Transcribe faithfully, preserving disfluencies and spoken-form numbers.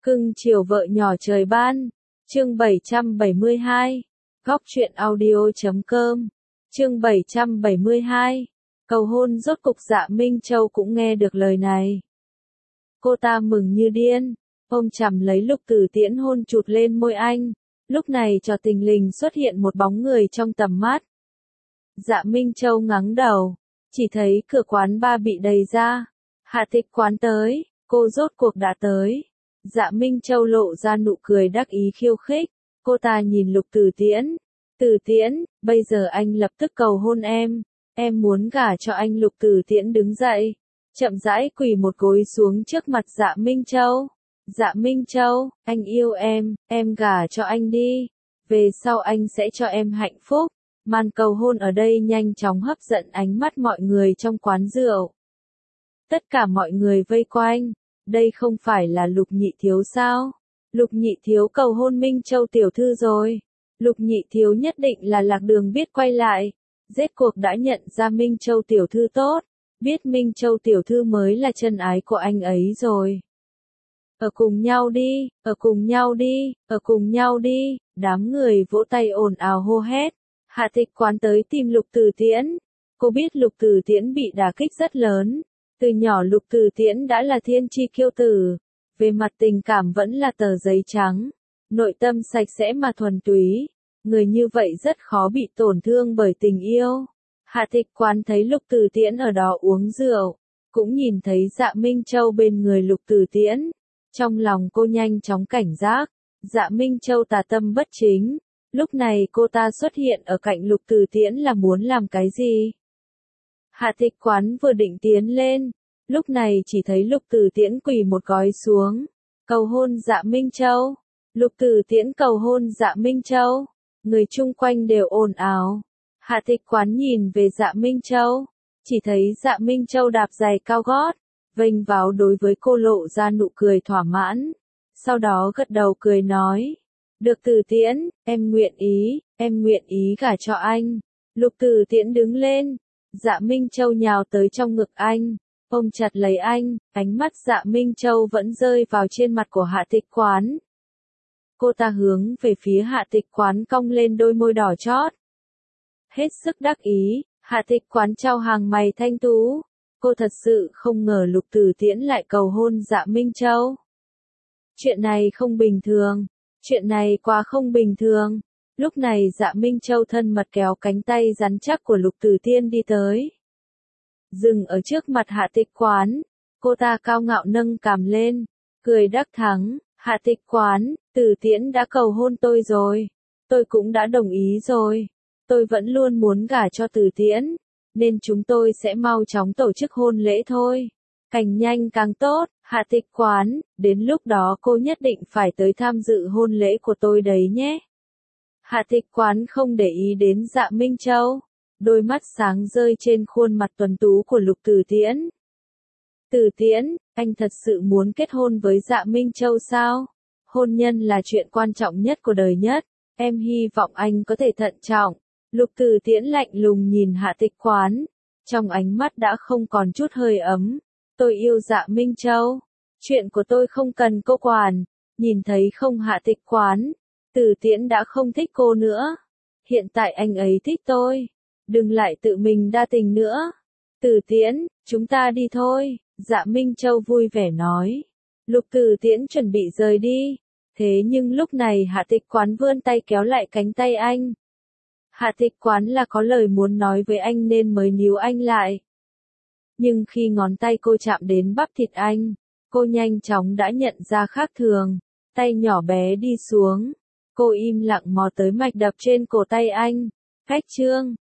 Cưng chiều vợ nhỏ trời ban. Chương bảy trăm bảy mươi hai. Góc truyện audio chấm com. Chương bảy trăm bảy mươi hai. Cầu hôn. Rốt cục Dạ Minh Châu cũng nghe được lời này. Cô ta mừng như điên, ôm chầm lấy Lục Tử Tiễn hôn chụt lên môi anh. Lúc này cho tình lình xuất hiện một bóng người trong tầm mắt. Dạ Minh Châu ngẩng đầu, chỉ thấy cửa quán ba bị đẩy ra. Hạ Tịch Quán tới, cô rốt cuộc đã tới. Dạ Minh Châu lộ ra nụ cười đắc ý khiêu khích. Cô ta nhìn Lục Tử Tiễn. Tử Tiễn, bây giờ anh lập tức cầu hôn em. Em muốn gả cho anh. Lục Tử Tiễn đứng dậy, chậm rãi quỳ một gối xuống trước mặt Dạ Minh Châu. Dạ Minh Châu, anh yêu em, em gả cho anh đi. Về sau anh sẽ cho em hạnh phúc. Màn cầu hôn ở đây nhanh chóng hấp dẫn ánh mắt mọi người trong quán rượu. Tất cả mọi người vây quanh. Đây không phải là Lục Nhị Thiếu sao? Lục Nhị Thiếu cầu hôn Minh Châu tiểu thư rồi. Lục Nhị Thiếu nhất định là lạc đường biết quay lại. Rốt cuộc đã nhận ra Minh Châu tiểu thư tốt. Biết Minh Châu tiểu thư mới là chân ái của anh ấy rồi. Ở cùng nhau đi, ở cùng nhau đi, ở cùng nhau đi. Đám người vỗ tay ồn ào hô hét. Hạ Tịch Quán tới tìm Lục Tử Tiễn. Cô biết Lục Tử Tiễn bị đả kích rất lớn. Từ nhỏ Lục Tử Tiễn đã là thiên chi kiêu tử. Về mặt tình cảm vẫn là tờ giấy trắng. Nội tâm sạch sẽ mà thuần túy. Người như vậy rất khó bị tổn thương bởi tình yêu. Hạ Tịch Quán thấy Lục Tử Tiễn ở đó uống rượu. Cũng nhìn thấy Dạ Minh Châu bên người Lục Tử Tiễn. Trong lòng cô nhanh chóng cảnh giác. Dạ Minh Châu tà tâm bất chính. Lúc này cô ta xuất hiện ở cạnh Lục Tử Tiễn là muốn làm cái gì? Hạ Tịch Quán vừa định tiến lên. Lúc này chỉ thấy Lục Tử Tiễn quỳ một gối xuống. Cầu hôn Dạ Minh Châu. Lục Tử Tiễn cầu hôn Dạ Minh Châu. Người chung quanh đều ồn ào. Hạ Tịch Quán nhìn về Dạ Minh Châu. Chỉ thấy Dạ Minh Châu đạp giày cao gót. Vênh váo đối với cô lộ ra nụ cười thỏa mãn. Sau đó gật đầu cười nói. Được Tử Tiễn, em nguyện ý, em nguyện ý gả cho anh. Lục Tử Tiễn đứng lên. Dạ Minh Châu nhào tới trong ngực anh. Ôm chặt lấy anh, ánh mắt Dạ Minh Châu vẫn rơi vào trên mặt của Hạ Tịch Quán. Cô ta hướng về phía Hạ Tịch Quán cong lên đôi môi đỏ chót. Hết sức đắc ý, Hạ Tịch Quán trao hàng mày thanh tú. Cô thật sự không ngờ Lục Tử Tiễn lại cầu hôn Dạ Minh Châu. Chuyện này không bình thường, chuyện này quá không bình thường. Lúc này Dạ Minh Châu thân mật kéo cánh tay rắn chắc của Lục Tử Tiễn đi tới. Dừng ở trước mặt Hạ Tịch Quán, cô ta cao ngạo nâng cằm lên, cười đắc thắng. Hạ Tịch Quán, Tử Tiễn đã cầu hôn tôi rồi, tôi cũng đã đồng ý rồi, tôi vẫn luôn muốn gả cho Tử Tiễn, nên chúng tôi sẽ mau chóng tổ chức hôn lễ thôi. Càng nhanh càng tốt. Hạ Tịch Quán, đến lúc đó cô nhất định phải tới tham dự hôn lễ của tôi đấy nhé. Hạ Tịch Quán không để ý đến Dạ Minh Châu. Đôi mắt sáng rơi trên khuôn mặt tuấn tú của Lục Tử Tiễn. Tử Tiễn, anh thật sự muốn kết hôn với Dạ Minh Châu sao? Hôn nhân là chuyện quan trọng nhất của đời nhất. Em hy vọng anh có thể thận trọng. Lục Tử Tiễn lạnh lùng nhìn Hạ Tịch Quán. Trong ánh mắt đã không còn chút hơi ấm. Tôi yêu Dạ Minh Châu. Chuyện của tôi không cần cô quản. Nhìn thấy không Hạ Tịch Quán. Tử Tiễn đã không thích cô nữa. Hiện tại anh ấy thích tôi. Đừng lại tự mình đa tình nữa. Tử Tiễn, chúng ta đi thôi. Dạ Minh Châu vui vẻ nói. Lục Tử Tiễn chuẩn bị rời đi. Thế nhưng lúc này Hạ Tịch Quán vươn tay kéo lại cánh tay anh. Hạ Tịch Quán là có lời muốn nói với anh nên mới níu anh lại. Nhưng khi ngón tay cô chạm đến bắp thịt anh, cô nhanh chóng đã nhận ra khác thường. Tay nhỏ bé đi xuống. Cô im lặng mò tới mạch đập trên cổ tay anh. Cách chương.